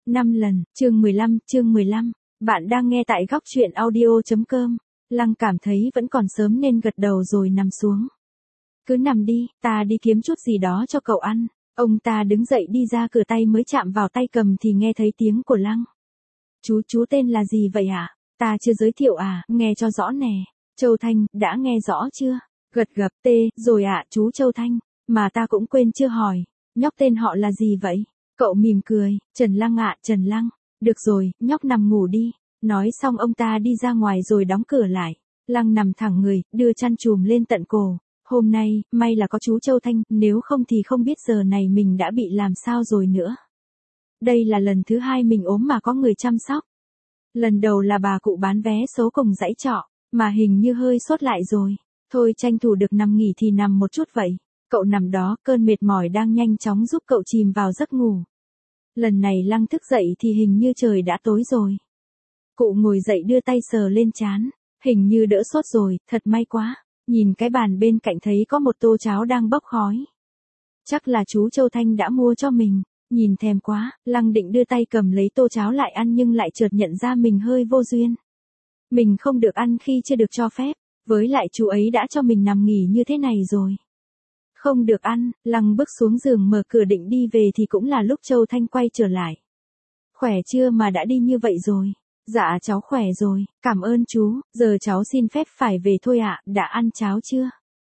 5 lần, chương 15. Bạn đang nghe tại góc truyện audio.com. Lăng cảm thấy vẫn còn sớm nên gật đầu rồi nằm xuống. Cứ nằm đi, ta đi kiếm chút gì đó cho cậu ăn. Ông ta đứng dậy đi ra cửa, tay mới chạm vào tay cầm thì nghe thấy tiếng của Lăng. Chú tên là gì vậy ạ? Ta chưa giới thiệu à, nghe cho rõ nè. Châu Thanh, đã nghe rõ chưa? Gật gập, rồi ạ, chú Châu Thanh. Mà ta cũng quên chưa hỏi, nhóc tên họ là gì vậy? Cậu mỉm cười, Trần Lăng ạ, Trần Lăng. Được rồi, nhóc nằm ngủ đi. Nói xong ông ta đi ra ngoài rồi đóng cửa lại. Lăng nằm thẳng người, đưa chăn chùm lên tận cổ. Hôm nay, may là có chú Châu Thanh, nếu không thì không biết giờ này mình đã bị làm sao rồi nữa. Đây là lần thứ 2 mình ốm mà có người chăm sóc. Lần đầu là bà cụ bán vé số cùng dãy trọ, mà hình như hơi sốt lại rồi. Thôi tranh thủ được nằm nghỉ thì nằm một chút vậy. Cậu nằm đó, cơn mệt mỏi đang nhanh chóng giúp cậu chìm vào giấc ngủ. Lần này Lăng thức dậy thì hình như trời đã tối rồi. Cụ ngồi dậy đưa tay sờ lên trán, hình như đỡ sốt rồi, thật may quá. Nhìn cái bàn bên cạnh thấy có một tô cháo đang bốc khói. Chắc là chú Châu Thanh đã mua cho mình, nhìn thèm quá, Lăng định đưa tay cầm lấy tô cháo lại ăn nhưng lại chợt nhận ra mình hơi vô duyên. Mình không được ăn khi chưa được cho phép, với lại chú ấy đã cho mình nằm nghỉ như thế này rồi. Không được ăn, Lăng bước xuống giường mở cửa định đi về thì cũng là lúc Châu Thanh quay trở lại. Khỏe chưa mà đã đi như vậy rồi? Dạ cháu khỏe rồi, cảm ơn chú, giờ cháu xin phép phải về thôi ạ, đã ăn cháo chưa?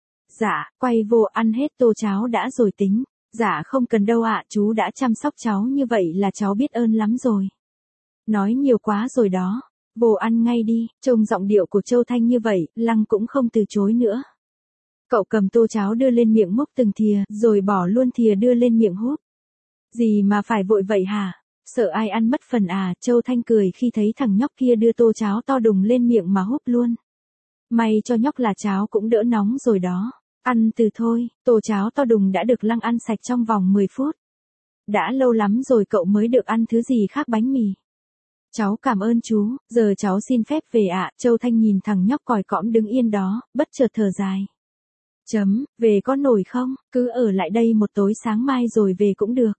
Dạ, quay vô ăn hết tô cháo đã rồi tính. Dạ không cần đâu ạ, chú đã chăm sóc cháu như vậy là cháu biết ơn lắm rồi. Nói nhiều quá rồi đó, vô ăn ngay đi, trông giọng điệu của Châu Thanh như vậy, Lăng cũng không từ chối nữa. Cậu cầm tô cháo đưa lên miệng múc từng thìa, rồi bỏ luôn thìa đưa lên miệng hút. Gì mà phải vội vậy hả? Sợ ai ăn mất phần à? Châu Thanh cười khi thấy thằng nhóc kia đưa tô cháo to đùng lên miệng mà húp luôn. May cho nhóc là cháo cũng đỡ nóng rồi đó. Ăn từ thôi, tô cháo to đùng đã được Lăng ăn sạch trong vòng 10 phút. Đã lâu lắm rồi cậu mới được ăn thứ gì khác bánh mì. Cháu cảm ơn chú, giờ cháu xin phép về ạ. Châu Thanh nhìn thằng nhóc còi cõm đứng yên đó, bất chợt thở dài. Về có nổi không? Cứ ở lại đây một tối, sáng mai rồi về cũng được.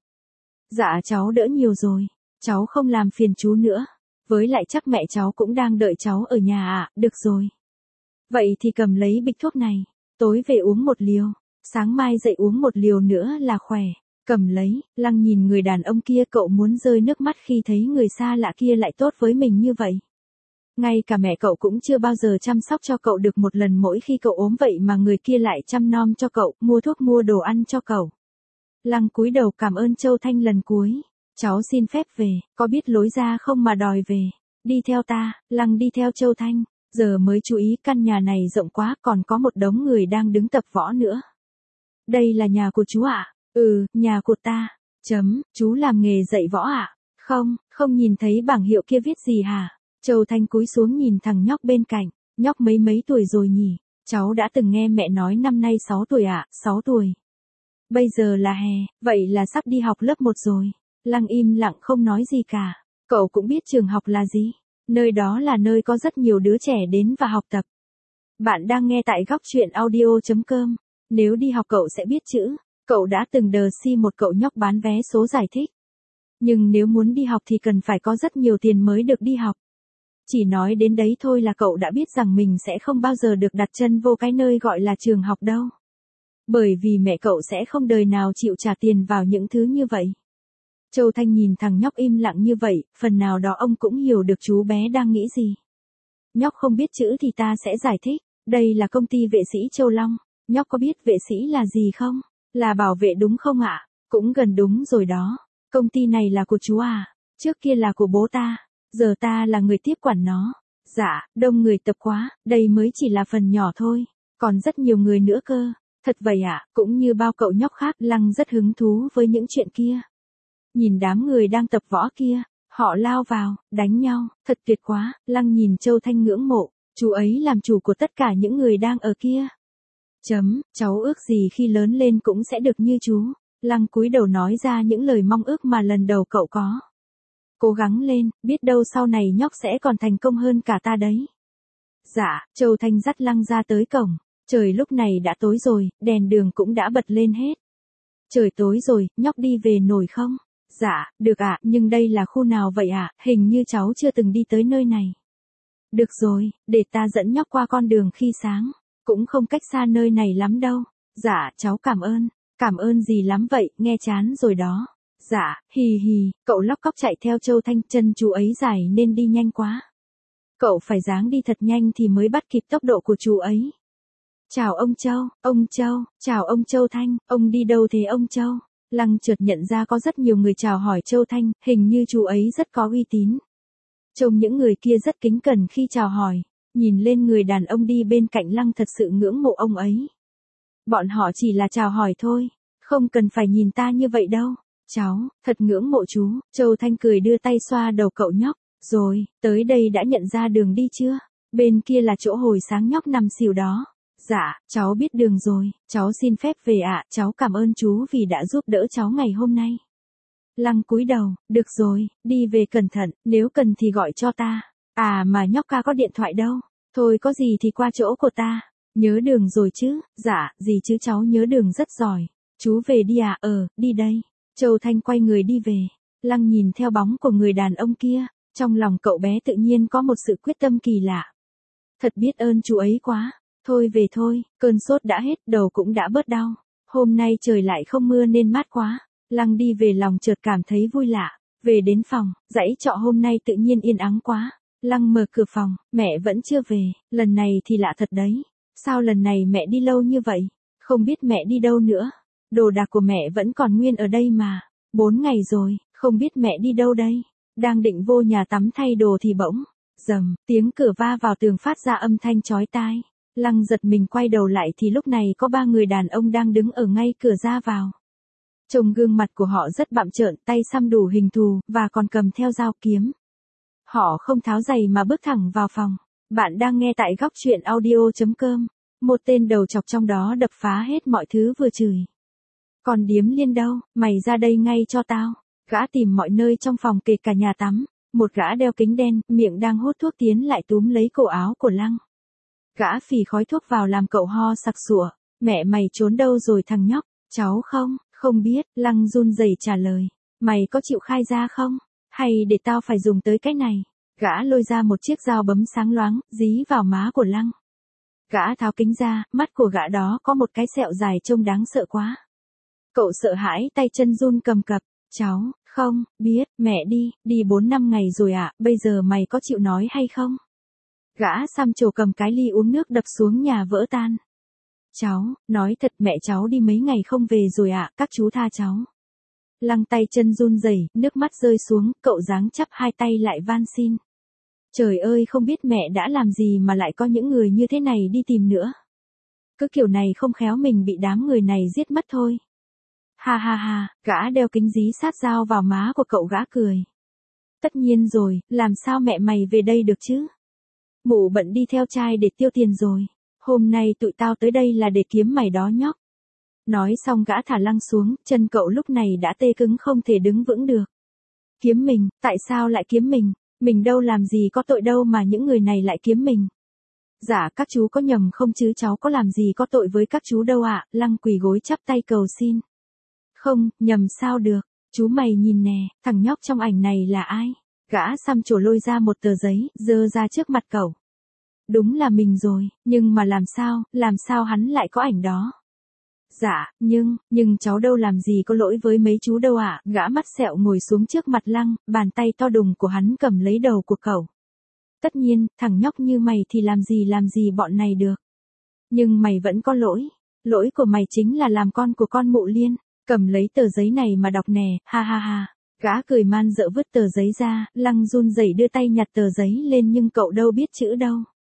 Dạ cháu đỡ nhiều rồi, cháu không làm phiền chú nữa. Với lại chắc mẹ cháu cũng đang đợi cháu ở nhà ạ, được rồi. Vậy thì cầm lấy bịch thuốc này, tối về uống một liều, sáng mai dậy uống một liều nữa là khỏe. Cầm lấy, Lăng nhìn người đàn ông kia, cậu muốn rơi nước mắt khi thấy người xa lạ kia lại tốt với mình như vậy. Ngay cả mẹ cậu cũng chưa bao giờ chăm sóc cho cậu được một lần mỗi khi cậu ốm, vậy mà người kia lại chăm nom cho cậu, mua thuốc mua đồ ăn cho cậu. Lăng cúi đầu cảm ơn Châu Thanh lần cuối. Cháu xin phép về, có biết lối ra không mà đòi về. Đi theo ta. Lăng đi theo Châu Thanh, giờ mới chú ý căn nhà này rộng quá, còn có một đống người đang đứng tập võ nữa. Đây là nhà của chú ạ? Ừ, nhà của ta. Chú làm nghề dạy võ ạ? Không nhìn thấy bảng hiệu kia viết gì hả? Châu Thanh cúi xuống nhìn thằng nhóc bên cạnh. Nhóc mấy tuổi rồi nhỉ? Cháu đã từng nghe mẹ nói năm nay 6 tuổi ạ, 6 tuổi. Bây giờ là hè, vậy là sắp đi học lớp 1 rồi. Lăng im lặng không nói gì cả. Cậu cũng biết trường học là gì. Nơi đó là nơi có rất nhiều đứa trẻ đến và học tập. Bạn đang nghe tại góc truyện audio.com. Nếu đi học cậu sẽ biết chữ. Cậu đã từng đờ si một cậu nhóc bán vé số giải thích. Nhưng nếu muốn đi học thì cần phải có rất nhiều tiền mới được đi học. Chỉ nói đến đấy thôi là cậu đã biết rằng mình sẽ không bao giờ được đặt chân vô cái nơi gọi là trường học đâu. Bởi vì mẹ cậu sẽ không đời nào chịu trả tiền vào những thứ như vậy. Châu Thanh nhìn thằng nhóc im lặng như vậy, phần nào đó ông cũng hiểu được chú bé đang nghĩ gì. Nhóc không biết chữ thì ta sẽ giải thích. Đây là công ty vệ sĩ Châu Long. Nhóc có biết vệ sĩ là gì không? Là bảo vệ đúng không ạ? Cũng gần đúng rồi đó. Công ty này là của chú à? Trước kia là của bố ta. Giờ ta là người tiếp quản nó. Dạ, đông người tập quá, đây mới chỉ là phần nhỏ thôi. Còn rất nhiều người nữa cơ. Thật vậy ạ, cũng như bao cậu nhóc khác, Lăng rất hứng thú với những chuyện kia. Nhìn đám người đang tập võ kia, họ lao vào, đánh nhau, thật tuyệt quá. Lăng nhìn Châu Thanh ngưỡng mộ, chú ấy làm chủ của tất cả những người đang ở kia. Cháu ước gì khi lớn lên cũng sẽ được như chú. Lăng cúi đầu nói ra những lời mong ước mà lần đầu cậu có. Cố gắng lên, biết đâu sau này nhóc sẽ còn thành công hơn cả ta đấy. Dạ, Châu Thanh dắt Lăng ra tới cổng. Trời lúc này đã tối rồi, đèn đường cũng đã bật lên hết. Trời tối rồi, nhóc đi về nổi không? Dạ, được ạ, nhưng đây là khu nào vậy ạ? Hình như cháu chưa từng đi tới nơi này. Được rồi, để ta dẫn nhóc qua con đường khi sáng. Cũng không cách xa nơi này lắm đâu. Dạ, cháu cảm ơn. Cảm ơn gì lắm vậy, nghe chán rồi đó. Dạ, hì hì, cậu lóc cóc chạy theo Châu Thanh, chân chú ấy dài nên đi nhanh quá. Cậu phải ráng đi thật nhanh thì mới bắt kịp tốc độ của chú ấy. Chào ông Châu, chào ông Châu Thanh, ông đi đâu thế ông Châu? Lăng chợt nhận ra có rất nhiều người chào hỏi Châu Thanh, hình như chú ấy rất có uy tín. Trông những người kia rất kính cẩn khi chào hỏi, nhìn lên người đàn ông đi bên cạnh Lăng thật sự ngưỡng mộ ông ấy. Bọn họ chỉ là chào hỏi thôi, không cần phải nhìn ta như vậy đâu. Cháu, thật ngưỡng mộ chú, Châu Thanh cười đưa tay xoa đầu cậu nhóc. Rồi, tới đây đã nhận ra đường đi chưa? Bên kia là chỗ hồi sáng nhóc nằm xỉu đó. Dạ, cháu biết đường rồi, cháu xin phép về ạ, cháu cảm ơn chú vì đã giúp đỡ cháu ngày hôm nay. Lăng cúi đầu, được rồi, đi về cẩn thận, nếu cần thì gọi cho ta. À mà nhóc ca có điện thoại đâu, thôi có gì thì qua chỗ của ta. Nhớ đường rồi chứ? Dạ, gì chứ cháu nhớ đường rất giỏi. Chú về đi à? Đi đây. Châu Thanh quay người đi về. Lăng nhìn theo bóng của người đàn ông kia, trong lòng cậu bé tự nhiên có một sự quyết tâm kỳ lạ. Thật biết ơn chú ấy quá. Thôi về thôi, cơn sốt đã hết, đầu cũng đã bớt đau. Hôm nay trời lại không mưa nên mát quá. Lăng đi về lòng chợt cảm thấy vui lạ. Về đến phòng, dãy trọ hôm nay tự nhiên yên ắng quá. Lăng mở cửa phòng, mẹ vẫn chưa về, lần này thì lạ thật đấy. Sao lần này mẹ đi lâu như vậy? Không biết mẹ đi đâu nữa. Đồ đạc của mẹ vẫn còn nguyên ở đây mà. 4 ngày rồi, không biết mẹ đi đâu đây. Đang định vô nhà tắm thay đồ thì bỗng, rầm, tiếng cửa va vào tường phát ra âm thanh chói tai. Lăng giật mình quay đầu lại thì lúc này có 3 người đàn ông đang đứng ở ngay cửa ra vào. Trông gương mặt của họ rất bặm trợn, tay xăm đủ hình thù, và còn cầm theo dao kiếm. Họ không tháo giày mà bước thẳng vào phòng. Bạn đang nghe tại góc truyện audio.com. Một tên đầu chọc trong đó đập phá hết mọi thứ vừa chửi. Còn điếm Liên đâu, mày ra đây ngay cho tao. Gã tìm mọi nơi trong phòng kể cả nhà tắm. Một gã đeo kính đen, miệng đang hút thuốc tiến lại túm lấy cổ áo của Lăng. Gã phì khói thuốc vào làm cậu ho sặc sụa. Mẹ mày trốn đâu rồi thằng nhóc? Cháu không biết, Lăng run rẩy trả lời. Mày có chịu khai ra không? Hay để tao phải dùng tới cái này? Gã lôi ra một chiếc dao bấm sáng loáng, dí vào má của Lăng. Gã tháo kính ra, mắt của gã đó có một cái sẹo dài trông đáng sợ quá. Cậu sợ hãi, tay chân run cầm cập. Cháu, không, biết, mẹ đi 4-5 ngày rồi ạ, bây giờ mày có chịu nói hay không? Gã xăm trổ cầm cái ly uống nước đập xuống nhà vỡ tan. Cháu, nói thật mẹ cháu đi mấy ngày không về rồi ạ, các chú tha cháu. Lăng tay chân run rẩy, nước mắt rơi xuống, cậu giáng chắp hai tay lại van xin. Trời ơi không biết mẹ đã làm gì mà lại có những người như thế này đi tìm nữa. Cứ kiểu này không khéo mình bị đám người này giết mất thôi. Ha ha ha, gã đeo kính dí sát dao vào má của cậu gã cười. Tất nhiên rồi, làm sao mẹ mày về đây được chứ? Mụ bận đi theo trai để tiêu tiền rồi. Hôm nay tụi tao tới đây là để kiếm mày đó nhóc. Nói xong gã thả Lăng xuống, chân cậu lúc này đã tê cứng không thể đứng vững được. Kiếm mình, tại sao lại kiếm mình? Mình đâu làm gì có tội đâu mà những người này lại kiếm mình. Dạ các chú có nhầm không chứ cháu có làm gì có tội với các chú đâu ạ. Lăng quỳ gối chắp tay cầu xin. Không, nhầm sao được, chú mày nhìn nè, thằng nhóc trong ảnh này là ai? Gã xăm trổ lôi ra một tờ giấy, giơ ra trước mặt cậu. Đúng là mình rồi, nhưng mà làm sao hắn lại có ảnh đó? Dạ, nhưng cháu đâu làm gì có lỗi với mấy chú đâu ạ. Gã mắt sẹo ngồi xuống trước mặt Lăng, bàn tay to đùng của hắn cầm lấy đầu của cậu. Tất nhiên, thằng nhóc như mày thì làm gì bọn này được. Nhưng mày vẫn có lỗi. Lỗi của mày chính là làm con của con mụ Liên. Cầm lấy tờ giấy này mà đọc nè, ha ha ha. Gã cười man dợ vứt tờ giấy ra, Lăng run rẩy đưa tay nhặt tờ giấy lên nhưng cậu đâu biết chữ đâu.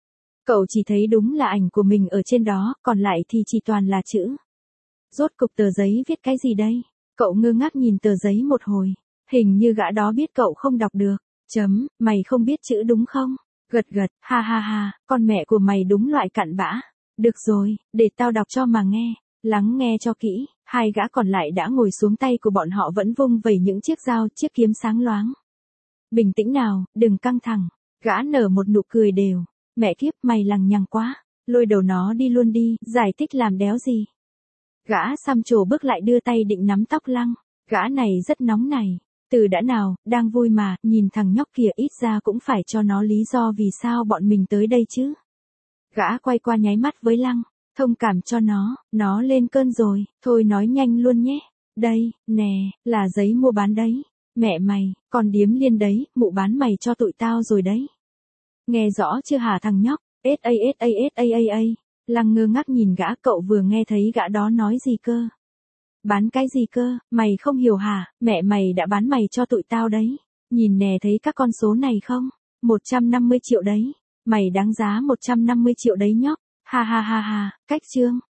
Cậu chỉ thấy đúng là ảnh của mình ở trên đó, còn lại thì chỉ toàn là chữ. Rốt cục tờ giấy viết cái gì đây? Cậu ngơ ngác nhìn tờ giấy một hồi. Hình như gã đó biết cậu không đọc được. Mày không biết chữ đúng không? Gật, ha ha ha, con mẹ của mày đúng loại cặn bã. Được rồi, để tao đọc cho mà nghe. Lắng nghe cho kỹ, hai gã còn lại đã ngồi xuống, tay của bọn họ vẫn vung vẩy những chiếc dao, chiếc kiếm sáng loáng. Bình tĩnh nào, đừng căng thẳng. Gã nở một nụ cười đều. Mẹ kiếp, mày lằng nhằng quá. Lôi đầu nó đi luôn đi, giải thích làm đéo gì. Gã xăm trổ bước lại đưa tay định nắm tóc Lăng. Gã này rất nóng này, Từ đã nào, đang vui mà, nhìn thằng nhóc kia ít ra cũng phải cho nó lý do vì sao bọn mình tới đây chứ. Gã quay qua nháy mắt với Lăng, thông cảm cho nó lên cơn rồi, thôi nói nhanh luôn nhé. Đây, nè, là giấy mua bán đấy. Mẹ mày, còn điếm liên đấy, mụ bán mày cho tụi tao rồi đấy. Nghe rõ chưa hả thằng nhóc? S.A.S.A.S.A.A.A. Lăng ngơ ngác nhìn gã, cậu vừa nghe thấy gã đó nói gì cơ? Bán cái gì cơ, mày không hiểu hả? Mẹ mày đã bán mày cho tụi tao đấy. Nhìn nè, thấy các con số này không? 150 triệu đấy. Mày đáng giá 150 triệu đấy nhóc. Ha ha ha ha, cách trương.